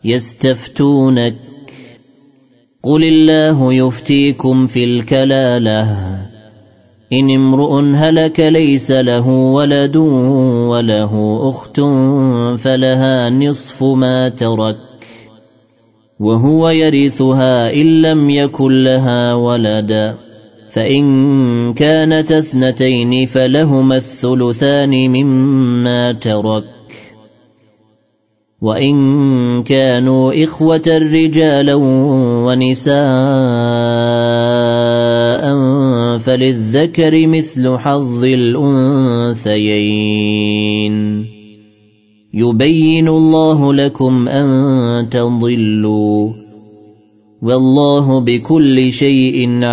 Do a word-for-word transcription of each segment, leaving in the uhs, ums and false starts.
يستفتونك قل الله يفتيكم في الكلالة إن امرؤ هلك ليس له ولد وله أخت فلها نصف ما ترك وهو يرثها إن لم يكن لها ولد فإن كانت اثنتين فلهما الثلثان مما ترك وإن كانوا إخوة رجالا ونساء فللذكر مثل حظ الأنثيين يبين الله لكم أن تضلوا والله بكل شيء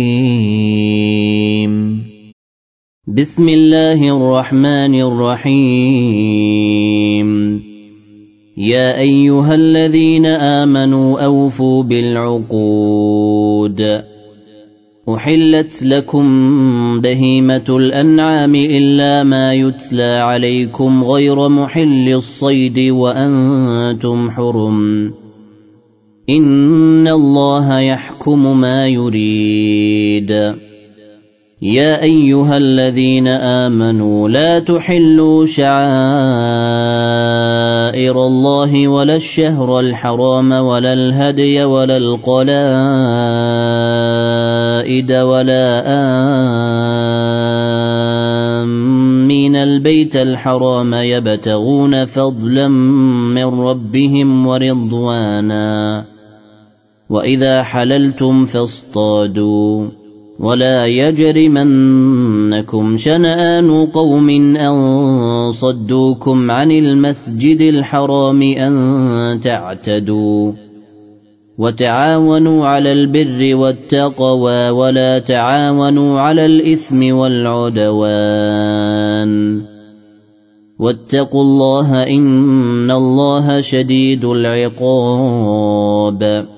عليم. بسم الله الرحمن الرحيم. يا أيها الذين آمنوا أوفوا بالعقود أحلت لكم بهيمة الأنعام إلا ما يتلى عليكم غير محل الصيد وأنتم حرم إن الله يحكم ما يريد. يا أيها الذين آمنوا لا تحلوا شعائر الله ولا الشهر الحرام ولا الهدي ولا القلائد ولا آمين البيت الحرام يبتغون فضلا من ربهم ورضوانا وإذا حللتم فاصطادوا ولا يجرمنكم شنآن قوم أن صدوكم عن المسجد الحرام أن تعتدوا وتعاونوا على البر والتقوى ولا تعاونوا على الإثم والعدوان واتقوا الله إن الله شديد العقاب.